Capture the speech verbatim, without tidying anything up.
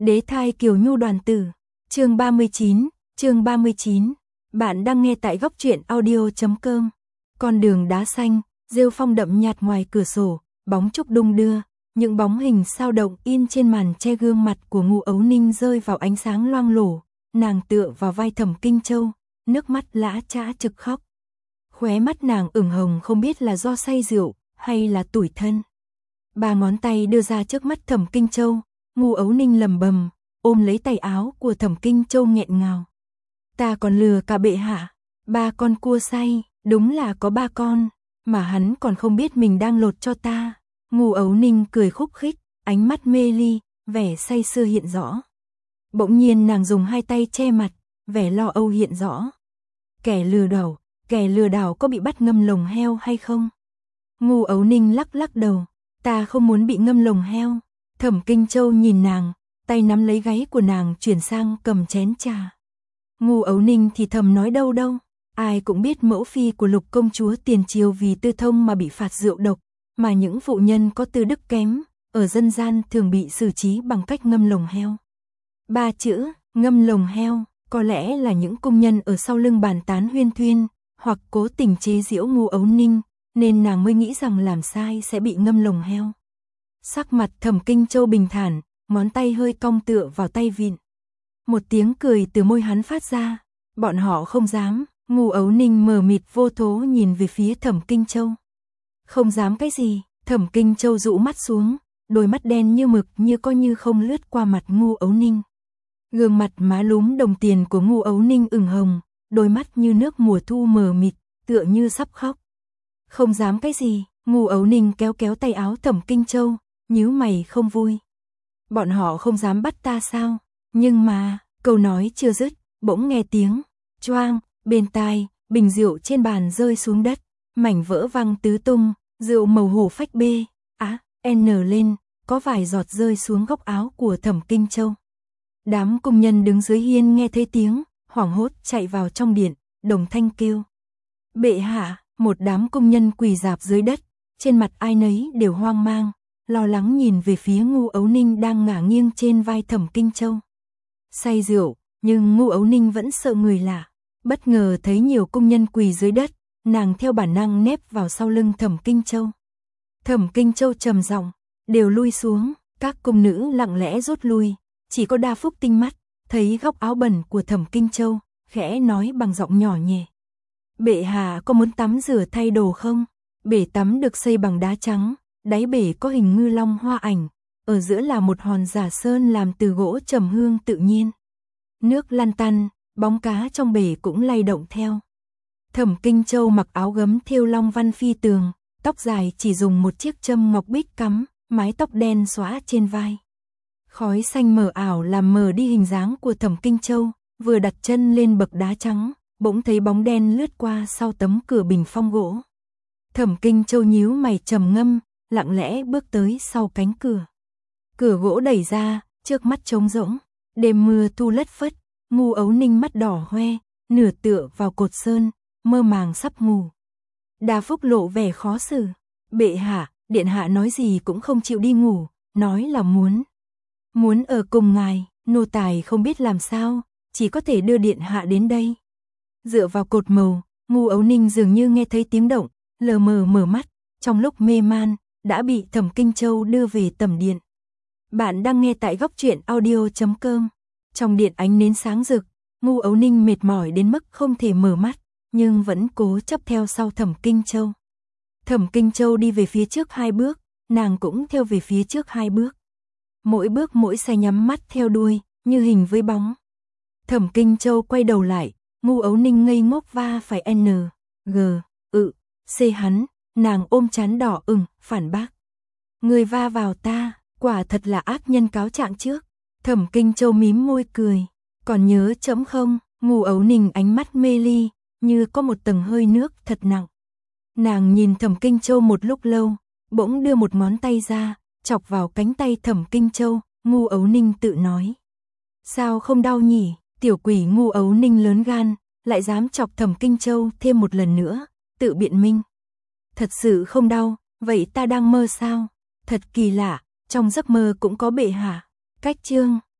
Đế thai Kiều Nhu đoàn tử. Chương ba mươi chín, chương ba mươi chín. Bạn đang nghe tại góc truyện audio chấm com. Con đường đá xanh, rêu phong đậm nhạt ngoài cửa sổ, bóng trúc đung đưa, những bóng hình sao động in trên màn che gương mặt của Ngũ Ấu Ninh rơi vào ánh sáng loang lổ, nàng tựa vào vai Thẩm Kinh Châu, nước mắt lã chã trực khóc. Khóe mắt nàng ửng hồng không biết là do say rượu hay là tủi thân. Ba ngón tay đưa ra trước mắt Thẩm Kinh Châu, Ngũ Ấu Ninh lầm bầm, ôm lấy tay áo của Thẩm Kinh Châu nghẹn ngào. Ta còn lừa cả bệ hạ, ba con cua say, đúng là có ba con, mà hắn còn không biết mình đang lột cho ta. Ngũ Ấu Ninh cười khúc khích, ánh mắt mê ly, vẻ say sưa hiện rõ. Bỗng nhiên nàng dùng hai tay che mặt, vẻ lo âu hiện rõ. Kẻ lừa đảo, kẻ lừa đảo có bị bắt ngâm lồng heo hay không? Ngũ Ấu Ninh lắc lắc đầu, ta không muốn bị ngâm lồng heo. Thẩm Kinh Châu nhìn nàng, tay nắm lấy gáy của nàng chuyển sang cầm chén trà. Ngũ Ấu Ninh thì thầm nói đâu đâu, ai cũng biết mẫu phi của Lục công chúa tiền triều vì tư thông mà bị phạt rượu độc, mà những phụ nhân có tư đức kém, ở dân gian thường bị xử trí bằng cách ngâm lồng heo. Ba chữ, ngâm lồng heo, có lẽ là những công nhân ở sau lưng bàn tán huyên thuyên, hoặc cố tình chế giễu Ngũ Ấu Ninh, nên nàng mới nghĩ rằng làm sai sẽ bị ngâm lồng heo. Sắc mặt Thẩm Kinh Châu bình thản, ngón tay hơi cong tựa vào tay vịn. Một tiếng cười từ môi hắn phát ra, bọn họ không dám. Ngũ Ấu Ninh mờ mịt vô thố nhìn về phía Thẩm Kinh Châu. Không dám cái gì? Thẩm Kinh Châu dụ mắt xuống, đôi mắt đen như mực như có như không lướt qua mặt Ngũ Ấu Ninh. Gương mặt má lúm đồng tiền của Ngũ Ấu Ninh ửng hồng, đôi mắt như nước mùa thu mờ mịt, tựa như sắp khóc. Không dám cái gì? Ngũ Ấu Ninh kéo kéo tay áo Thẩm Kinh Châu, nhíu mày không vui. Bọn họ không dám bắt ta sao? Nhưng mà, câu nói chưa dứt, bỗng nghe tiếng choang, bên tai, bình rượu trên bàn rơi xuống đất, mảnh vỡ văng tứ tung, rượu màu hổ phách bê, á, n lên, có vài giọt rơi xuống góc áo của Thẩm Kinh Châu. Đám công nhân đứng dưới hiên nghe thấy tiếng, hoảng hốt chạy vào trong điện, đồng thanh kêu. Bệ hạ, một đám công nhân quỳ rạp dưới đất, trên mặt ai nấy đều hoang mang, lo lắng nhìn về phía Ngũ Ấu Ninh đang ngả nghiêng trên vai Thẩm Kinh Châu. Say rượu, nhưng Ngũ Ấu Ninh vẫn sợ người lạ. Bất ngờ thấy nhiều công nhân quỳ dưới đất, nàng theo bản năng nép vào sau lưng Thẩm Kinh Châu. Thẩm Kinh Châu trầm giọng, đều lui xuống, các công nữ lặng lẽ rút lui, chỉ có Đa Phúc tinh mắt, thấy góc áo bẩn của Thẩm Kinh Châu, khẽ nói bằng giọng nhỏ nhẹ. Bệ hạ có muốn tắm rửa thay đồ không? Bể tắm được xây bằng đá trắng, đáy bể có hình ngư long hoa ảnh, ở giữa là một hòn giả sơn làm từ gỗ trầm hương tự nhiên. Nước lăn tăn, bóng cá trong bể cũng lay động theo. Thẩm Kinh Châu mặc áo gấm thêu long văn phi tường, tóc dài chỉ dùng một chiếc châm ngọc bích cắm, mái tóc đen xõa trên vai. Khói xanh mờ ảo làm mờ đi hình dáng của Thẩm Kinh Châu, vừa đặt chân lên bậc đá trắng, bỗng thấy bóng đen lướt qua sau tấm cửa bình phong gỗ. Thẩm Kinh Châu nhíu mày trầm ngâm, lặng lẽ bước tới sau cánh cửa. Cửa gỗ đẩy ra, trước mắt trống rỗng, đêm mưa thu lất phất. Ngũ Ấu Ninh mắt đỏ hoe, nửa tựa vào cột sơn, mơ màng sắp ngủ. Đa Phúc lộ vẻ khó xử. Bệ hạ, điện hạ nói gì cũng không chịu đi ngủ, nói là muốn. Muốn ở cùng ngài, nô tài không biết làm sao, chỉ có thể đưa điện hạ đến đây. Dựa vào cột màu, Ngũ Ấu Ninh dường như nghe thấy tiếng động, lờ mờ mở mắt, trong lúc mê man, đã bị Thẩm Kinh Châu đưa về tầm điện. Bạn đang nghe tại góc truyện audio chấm com. Trong điện ánh nến sáng rực, Ngũ Ấu Ninh mệt mỏi đến mức không thể mở mắt, nhưng vẫn cố chấp theo sau Thẩm Kinh Châu. Thẩm Kinh Châu đi về phía trước hai bước, nàng cũng theo về phía trước hai bước. Mỗi bước mỗi sai nhắm mắt theo đuôi, như hình với bóng. Thẩm Kinh Châu quay đầu lại, Ngũ Ấu Ninh ngây ngốc va phải N, G, ự, C hắn, nàng ôm trán đỏ ửng, phản bác. Người va vào ta, quả thật là ác nhân cáo trạng trước. Thẩm Kinh Châu mím môi cười, còn nhớ chấm không? Ngũ Ấu Ninh ánh mắt mê ly, như có một tầng hơi nước thật nặng. Nàng nhìn Thẩm Kinh Châu một lúc lâu, bỗng đưa một ngón tay ra, chọc vào cánh tay Thẩm Kinh Châu. Ngũ Ấu Ninh tự nói, sao không đau nhỉ? Tiểu quỷ Ngũ Ấu Ninh lớn gan, lại dám chọc Thẩm Kinh Châu thêm một lần nữa, tự biện minh. Thật sự không đau, vậy ta đang mơ sao? Thật kỳ lạ, trong giấc mơ cũng có bệ hạ. Cách chương